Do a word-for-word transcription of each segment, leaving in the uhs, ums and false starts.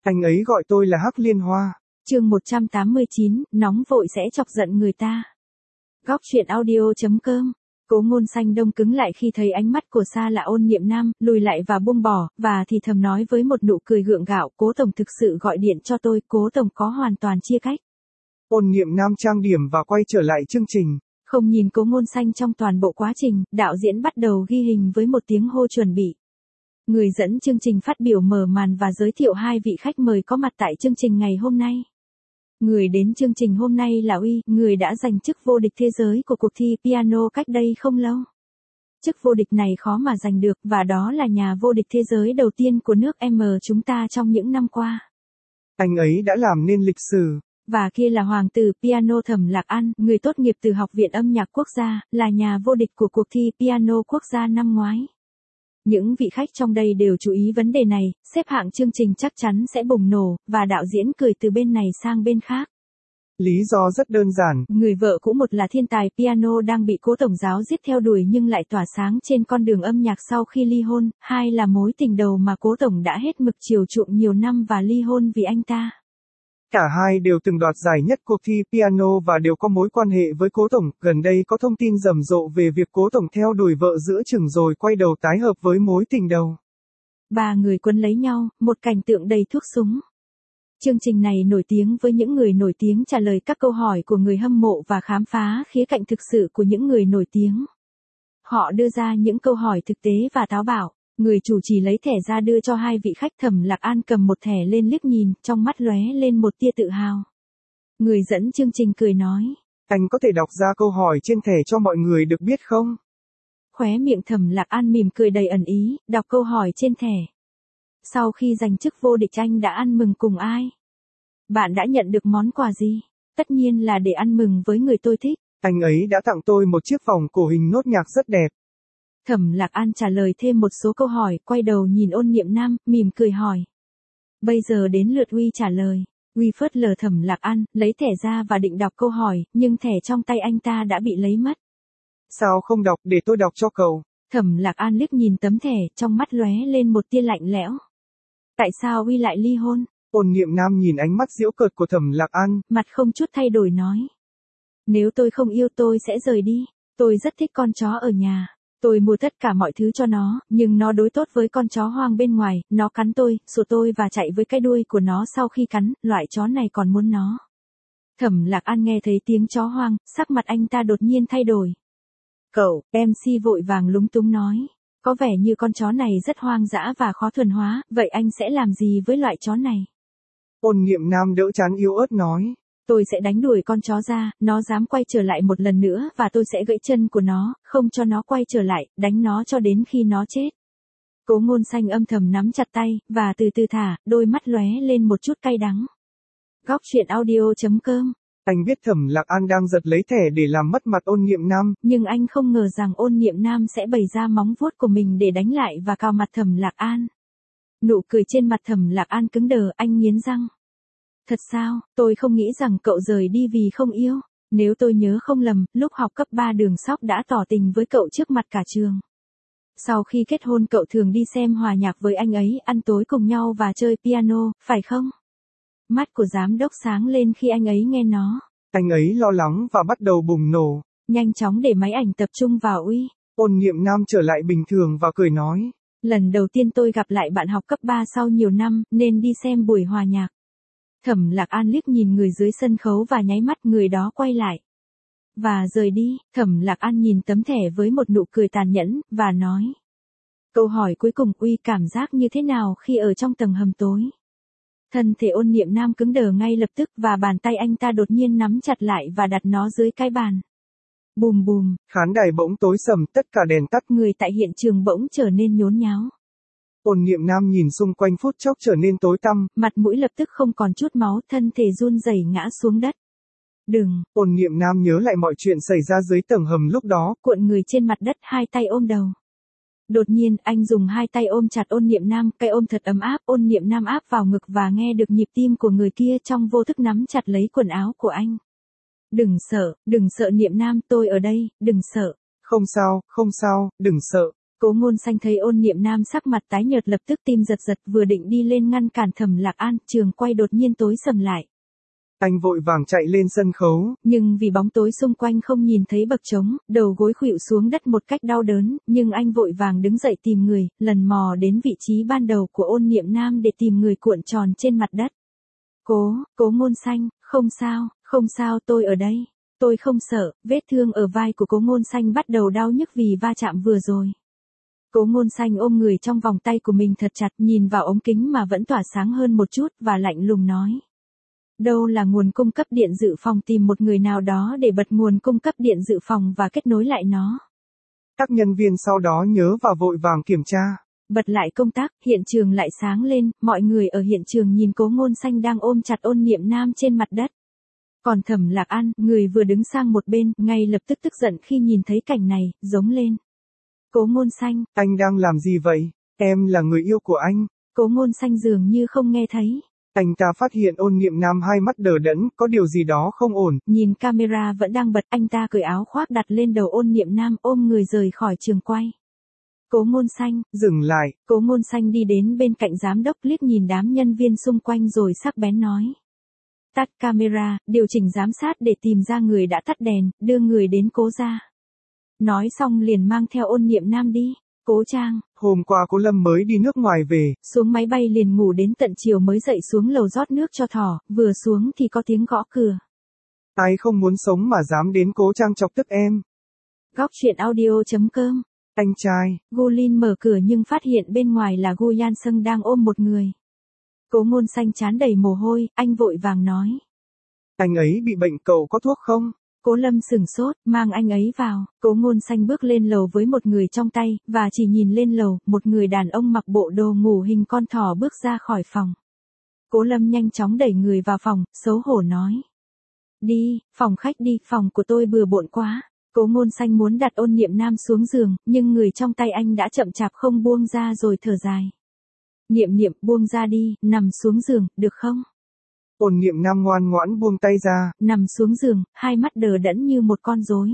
Anh ấy gọi tôi là Hắc Liên Hoa. Chương một trăm tám mươi chín, nóng vội sẽ chọc giận người ta. Góc truyện audio chấm com. Cố Ngôn Xanh đông cứng lại khi thấy ánh mắt của Sa Lạ Ôn Niệm Nam, lùi lại và buông bỏ, và thì thầm nói với một nụ cười gượng gạo, Cố tổng thực sự gọi điện cho tôi, Cố tổng có hoàn toàn chia cách. Ôn Niệm Nam trang điểm và quay trở lại chương trình. Không nhìn Cố Ngôn Xanh trong toàn bộ quá trình, đạo diễn bắt đầu ghi hình với một tiếng hô chuẩn bị. Người dẫn chương trình phát biểu mở màn và giới thiệu hai vị khách mời có mặt tại chương trình ngày hôm nay. Người đến chương trình hôm nay là Uy, người đã giành chức vô địch thế giới của cuộc thi piano cách đây không lâu. Chức vô địch này khó mà giành được, và đó là nhà vô địch thế giới đầu tiên của nước M chúng ta trong những năm qua. Anh ấy đã làm nên lịch sử. Và kia là hoàng tử piano Thẩm Lạc An, người tốt nghiệp từ Học viện Âm nhạc Quốc gia, là nhà vô địch của cuộc thi piano quốc gia năm ngoái. Những vị khách trong đây đều chú ý vấn đề này, xếp hạng chương trình chắc chắn sẽ bùng nổ, và đạo diễn cười từ bên này sang bên khác. Lý do rất đơn giản. Người vợ cũ một là thiên tài piano đang bị Cố tổng giáo giết theo đuổi nhưng lại tỏa sáng trên con đường âm nhạc sau khi ly hôn, hai là mối tình đầu mà Cố tổng đã hết mực chiều chuộng nhiều năm và ly hôn vì anh ta. Cả hai đều từng đoạt giải nhất cuộc thi piano và đều có mối quan hệ với Cố tổng. Gần đây có thông tin rầm rộ về việc Cố tổng theo đuổi vợ giữa chừng rồi quay đầu tái hợp với mối tình đầu. Ba người quấn lấy nhau, một cảnh tượng đầy thuốc súng. Chương trình này nổi tiếng với những người nổi tiếng trả lời các câu hỏi của người hâm mộ và khám phá khía cạnh thực sự của những người nổi tiếng. Họ đưa ra những câu hỏi thực tế và táo bạo. Người chủ trì lấy thẻ ra đưa cho hai vị khách. Thẩm Lạc An cầm một thẻ lên liếc nhìn, trong mắt lóe lên một tia tự hào. Người dẫn chương trình cười nói. Anh có thể đọc ra câu hỏi trên thẻ cho mọi người được biết không? Khóe miệng Thẩm Lạc An mỉm cười đầy ẩn ý, đọc câu hỏi trên thẻ. Sau khi giành chức vô địch anh đã ăn mừng cùng ai? Bạn đã nhận được món quà gì? Tất nhiên là để ăn mừng với người tôi thích. Anh ấy đã tặng tôi một chiếc vòng cổ hình nốt nhạc rất đẹp. Thẩm Lạc An trả lời thêm một số câu hỏi, quay đầu nhìn Ôn Niệm Nam, mỉm cười hỏi. Bây giờ đến lượt Uy trả lời. Uy phớt lờ Thẩm Lạc An, lấy thẻ ra và định đọc câu hỏi, nhưng thẻ trong tay anh ta đã bị lấy mất. Sao không đọc, để tôi đọc cho cậu. Thẩm Lạc An liếc nhìn tấm thẻ, trong mắt lóe lên một tia lạnh lẽo. Tại sao Uy lại ly hôn? Ôn Niệm Nam nhìn ánh mắt giễu cợt của Thẩm Lạc An, mặt không chút thay đổi nói. Nếu tôi không yêu tôi sẽ rời đi. Tôi rất thích con chó ở nhà. Tôi mua tất cả mọi thứ cho nó, nhưng nó đối tốt với con chó hoang bên ngoài, nó cắn tôi, sủa tôi và chạy với cái đuôi của nó sau khi cắn, loại chó này còn muốn nó. Thẩm Lạc An nghe thấy tiếng chó hoang, sắc mặt anh ta đột nhiên thay đổi. Cậu, em xê vội vàng lúng túng nói. Có vẻ như con chó này rất hoang dã và khó thuần hóa, vậy anh sẽ làm gì với loại chó này? Ôn Niệm Nam đỡ trán yếu ớt nói. Tôi sẽ đánh đuổi con chó ra, nó dám quay trở lại một lần nữa và tôi sẽ gãy chân của nó, không cho nó quay trở lại, đánh nó cho đến khi nó chết. Cố Ngôn Xanh âm thầm nắm chặt tay, và từ từ thả, đôi mắt lóe lên một chút cay đắng. Góc truyện audio chấm com. Anh biết Thẩm Lạc An đang giật lấy thẻ để làm mất mặt Ôn Niệm Nam. Nhưng anh không ngờ rằng Ôn Niệm Nam sẽ bày ra móng vuốt của mình để đánh lại và cào mặt Thẩm Lạc An. Nụ cười trên mặt Thẩm Lạc An cứng đờ, anh nghiến răng. Thật sao, tôi không nghĩ rằng cậu rời đi vì không yêu. Nếu tôi nhớ không lầm, lúc học cấp ba Đường Sóc đã tỏ tình với cậu trước mặt cả trường. Sau khi kết hôn cậu thường đi xem hòa nhạc với anh ấy, ăn tối cùng nhau và chơi piano, phải không? Mắt của giám đốc sáng lên khi anh ấy nghe nó. Anh ấy lo lắng và bắt đầu bùng nổ. Nhanh chóng để máy ảnh tập trung vào Uy. Ôn Niệm Nam trở lại bình thường và cười nói. Lần đầu tiên tôi gặp lại bạn học cấp ba sau nhiều năm, nên đi xem buổi hòa nhạc. Thẩm Lạc An liếc nhìn người dưới sân khấu và nháy mắt, người đó quay lại. Và rời đi. Thẩm Lạc An nhìn tấm thẻ với một nụ cười tàn nhẫn, và nói. Câu hỏi cuối cùng, Uy cảm giác như thế nào khi ở trong tầng hầm tối? Thân thể Ôn Niệm Nam cứng đờ ngay lập tức và bàn tay anh ta đột nhiên nắm chặt lại và đặt nó dưới cái bàn. Bùm bùm. Khán đài bỗng tối sầm, tất cả đèn tắt. Người tại hiện trường bỗng trở nên nhốn nháo. Ôn Niệm Nam nhìn xung quanh phút chốc trở nên tối tăm. Mặt mũi lập tức không còn chút máu, thân thể run rẩy ngã xuống đất. Đừng. Ôn Niệm Nam nhớ lại mọi chuyện xảy ra dưới tầng hầm lúc đó. Cuộn người trên mặt đất, hai tay ôm đầu. Đột nhiên, anh dùng hai tay ôm chặt Ôn Niệm Nam, cái ôm thật ấm áp, Ôn Niệm Nam áp vào ngực và nghe được nhịp tim của người kia trong vô thức nắm chặt lấy quần áo của anh. Đừng sợ, đừng sợ Niệm Nam, tôi ở đây, đừng sợ. Không sao, không sao, đừng sợ. Cố Ngôn Xanh thấy Ôn Niệm Nam sắc mặt tái nhợt lập tức tim giật giật, vừa định đi lên ngăn cản Thẩm Lạc An, trường quay đột nhiên tối sầm lại. Anh vội vàng chạy lên sân khấu. Nhưng vì bóng tối xung quanh không nhìn thấy bậc trống, đầu gối khuỵu xuống đất một cách đau đớn, nhưng anh vội vàng đứng dậy tìm người, lần mò đến vị trí ban đầu của Ôn Niệm Nam để tìm người cuộn tròn trên mặt đất. Cố, Cố Ngôn Xanh, không sao, không sao, tôi ở đây. Tôi không sợ. Vết thương ở vai của Cố Ngôn Xanh bắt đầu đau nhức vì va chạm vừa rồi. Cố Ngôn Xanh ôm người trong vòng tay của mình thật chặt, nhìn vào ống kính mà vẫn tỏa sáng hơn một chút và lạnh lùng nói. Đâu là nguồn cung cấp điện dự phòng, tìm một người nào đó để bật nguồn cung cấp điện dự phòng và kết nối lại nó. Các nhân viên sau đó nhớ và vội vàng kiểm tra. Bật lại công tắc, hiện trường lại sáng lên, mọi người ở hiện trường nhìn Cố Ngôn Xanh đang ôm chặt Ôn Niệm Nam trên mặt đất. Còn Thẩm Lạc An, người vừa đứng sang một bên, ngay lập tức tức giận khi nhìn thấy cảnh này, giống lên. Cố Ngôn Xanh, anh đang làm gì vậy? Em là người yêu của anh. Cố Ngôn Xanh dường như không nghe thấy. Anh ta phát hiện Ôn Niệm Nam hai mắt đờ đẫn, có điều gì đó không ổn. Nhìn camera vẫn đang bật, anh ta cởi áo khoác đặt lên đầu Ôn Niệm Nam, ôm người rời khỏi trường quay. Cố Ngôn Xanh, dừng lại. Cố Ngôn Xanh đi đến bên cạnh giám đốc, liếc nhìn đám nhân viên xung quanh rồi sắc bén nói. Tắt camera, điều chỉnh giám sát để tìm ra người đã tắt đèn, đưa người đến Cố gia. Nói xong liền mang theo Ôn Niệm Nam đi. Cố Trang, hôm qua Cố Lâm mới đi nước ngoài về. Xuống máy bay liền ngủ đến tận chiều mới dậy xuống lầu rót nước cho thỏ, vừa xuống thì có tiếng gõ cửa. Ai không muốn sống mà dám đến Cố Trang chọc tức em. Góc truyện audio chấm com. Anh trai. Gulin mở cửa nhưng phát hiện bên ngoài là Gu Yan Sung đang ôm một người. Cố Ngôn Xanh trán đầy mồ hôi, anh vội vàng nói. Anh ấy bị bệnh, cậu có thuốc không? Cố Lâm sửng sốt, mang anh ấy vào. Cố Ngôn Xanh bước lên lầu với một người trong tay, và chỉ nhìn lên lầu, một người đàn ông mặc bộ đồ ngủ hình con thỏ bước ra khỏi phòng. Cố Lâm nhanh chóng đẩy người vào phòng, xấu hổ nói. Đi, phòng khách đi, phòng của tôi bừa bộn quá. Cố Ngôn Xanh muốn đặt Ôn Niệm Nam xuống giường, nhưng người trong tay anh đã chậm chạp không buông ra rồi thở dài. Niệm Niệm, buông ra đi, nằm xuống giường, được không? Ôn Niệm Nam ngoan ngoãn buông tay ra. Nằm xuống giường, hai mắt đờ đẫn như một con rối.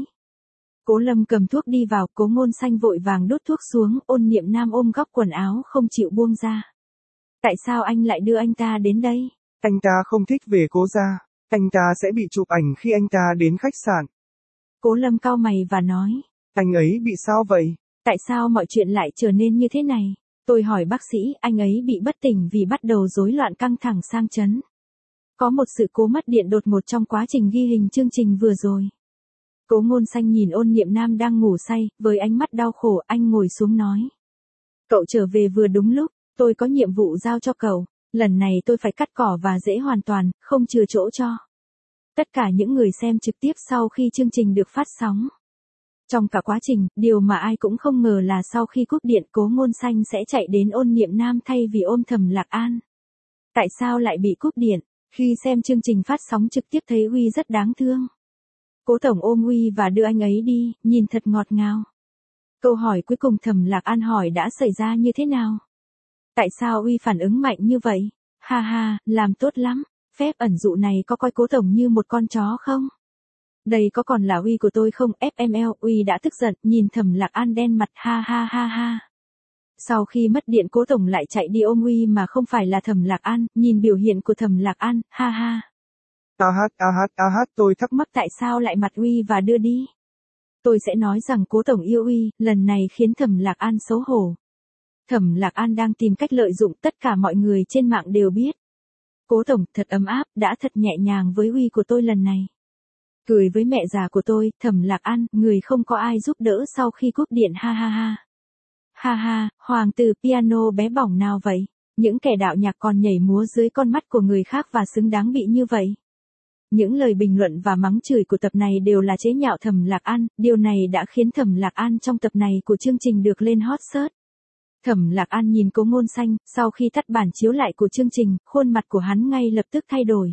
Cố Lâm cầm thuốc đi vào, Cố Ngôn Xanh vội vàng đút thuốc xuống, Ôn Niệm Nam ôm góc quần áo không chịu buông ra. Tại sao anh lại đưa anh ta đến đây? Anh ta không thích về Cố gia. Anh ta sẽ bị chụp ảnh khi anh ta đến khách sạn. Cố Lâm cau mày và nói. Anh ấy bị sao vậy? Tại sao mọi chuyện lại trở nên như thế này? Tôi hỏi bác sĩ, anh ấy bị bất tỉnh vì bắt đầu rối loạn căng thẳng sang chấn. Có một sự cố mất điện đột ngột trong quá trình ghi hình chương trình vừa rồi. Cố Ngôn Xanh nhìn Ôn Niệm Nam đang ngủ say, với ánh mắt đau khổ, anh ngồi xuống nói. Cậu trở về vừa đúng lúc, tôi có nhiệm vụ giao cho cậu, lần này tôi phải cắt cỏ và rễ hoàn toàn, không chừa chỗ cho tất cả những người xem trực tiếp sau khi chương trình được phát sóng. Trong cả quá trình, điều mà ai cũng không ngờ là sau khi cúp điện Cố Ngôn Xanh sẽ chạy đến Ôn Niệm Nam thay vì ôm Thẩm Lạc An. Tại sao lại bị cúp điện? Khi xem chương trình phát sóng trực tiếp thấy Uy rất đáng thương. Cố Tổng ôm Uy và đưa anh ấy đi, nhìn thật ngọt ngào. Câu hỏi cuối cùng Thẩm Lạc An hỏi đã xảy ra như thế nào? Tại sao Uy phản ứng mạnh như vậy? Ha ha, làm tốt lắm. Phép ẩn dụ này có coi Cố Tổng như một con chó không? Đây có còn là Uy của tôi không? ép em lờ, Uy đã tức giận, nhìn Thẩm Lạc An đen mặt, ha ha ha ha. Sau khi mất điện Cố Tổng lại chạy đi ôm Uy mà không phải là Thẩm Lạc An, nhìn biểu hiện của Thẩm Lạc An, ha ha. A hát, a hát, a hát, tôi thắc mắc tại sao lại mặt Uy và đưa đi. Tôi sẽ nói rằng Cố Tổng yêu Uy, lần này khiến Thẩm Lạc An xấu hổ. Thẩm Lạc An đang tìm cách lợi dụng, tất cả mọi người trên mạng đều biết. Cố Tổng, thật ấm áp, đã thật nhẹ nhàng với Uy của tôi lần này. Cười với mẹ già của tôi, Thẩm Lạc An, người không có ai giúp đỡ sau khi cúp điện, ha ha ha. Ha ha, hoàng tử piano bé bỏng nào vậy? Những kẻ đạo nhạc còn nhảy múa dưới con mắt của người khác và xứng đáng bị như vậy. Những lời bình luận và mắng chửi của tập này đều là chế nhạo Thẩm Lạc An, điều này đã khiến Thẩm Lạc An trong tập này của chương trình được lên hot search. Thẩm Lạc An nhìn Cố Ngôn Xanh, sau khi tắt bản chiếu lại của chương trình, khuôn mặt của hắn ngay lập tức thay đổi.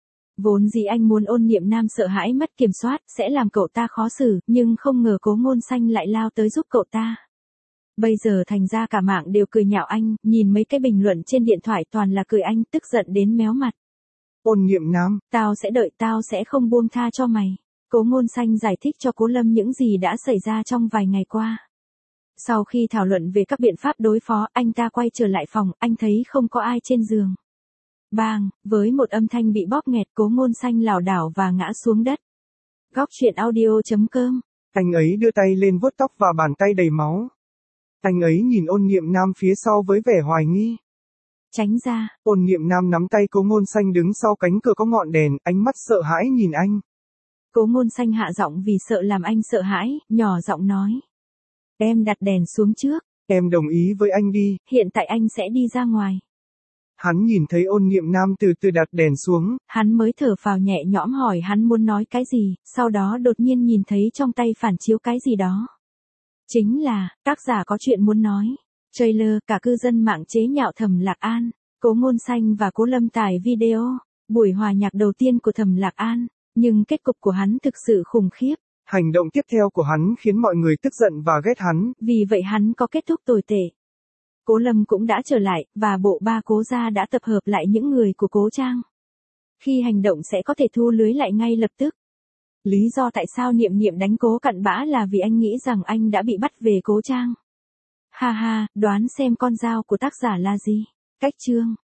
Vốn dĩ anh muốn Ôn Niệm Nam sợ hãi mất kiểm soát, sẽ làm cậu ta khó xử, nhưng không ngờ Cố Ngôn Xanh lại lao tới giúp cậu ta. Bây giờ thành ra cả mạng đều cười nhạo anh, nhìn mấy cái bình luận trên điện thoại toàn là cười anh, tức giận đến méo mặt. Ôn Niệm Nam, tao sẽ đợi, tao sẽ không buông tha cho mày. Cố Ngôn Xanh giải thích cho Cố Lâm những gì đã xảy ra trong vài ngày qua. Sau khi thảo luận về các biện pháp đối phó, anh ta quay trở lại phòng, anh thấy không có ai trên giường. Bang, với một âm thanh bị bóp nghẹt, Cố Ngôn Xanh lảo đảo và ngã xuống đất. Góc truyện audio chấm com. Anh ấy đưa tay lên vuốt tóc và bàn tay đầy máu. Anh ấy nhìn Ôn Niệm Nam phía sau với vẻ hoài nghi. Tránh ra. Ôn Niệm Nam nắm tay Cố Ngôn Xanh đứng sau cánh cửa có ngọn đèn, ánh mắt sợ hãi nhìn anh. Cố Ngôn Xanh hạ giọng vì sợ làm anh sợ hãi, nhỏ giọng nói. Em đặt đèn xuống trước. Em đồng ý với anh đi. Hiện tại anh sẽ đi ra ngoài. Hắn nhìn thấy Ôn Niệm Nam từ từ đặt đèn xuống. Hắn mới thở phào nhẹ nhõm hỏi hắn muốn nói cái gì, sau đó đột nhiên nhìn thấy trong tay phản chiếu cái gì đó. Chính là, tác giả có chuyện muốn nói. Trailer, cả cư dân mạng chế nhạo Thẩm Lạc An, Cố Ngôn Xanh và Cố Lâm tải video, buổi hòa nhạc đầu tiên của Thẩm Lạc An, nhưng kết cục của hắn thực sự khủng khiếp. Hành động tiếp theo của hắn khiến mọi người tức giận và ghét hắn. Vì vậy hắn có kết thúc tồi tệ. Cố Lâm cũng đã trở lại, và bộ ba Cố gia đã tập hợp lại những người của Cố Trang. Khi hành động sẽ có thể thu lưới lại ngay lập tức. Lý do tại sao Niệm Niệm đánh Cố Cặn Bã là vì anh nghĩ rằng anh đã bị bắt về Cố Trang. Ha ha, đoán xem con dao của tác giả là gì? Cách chương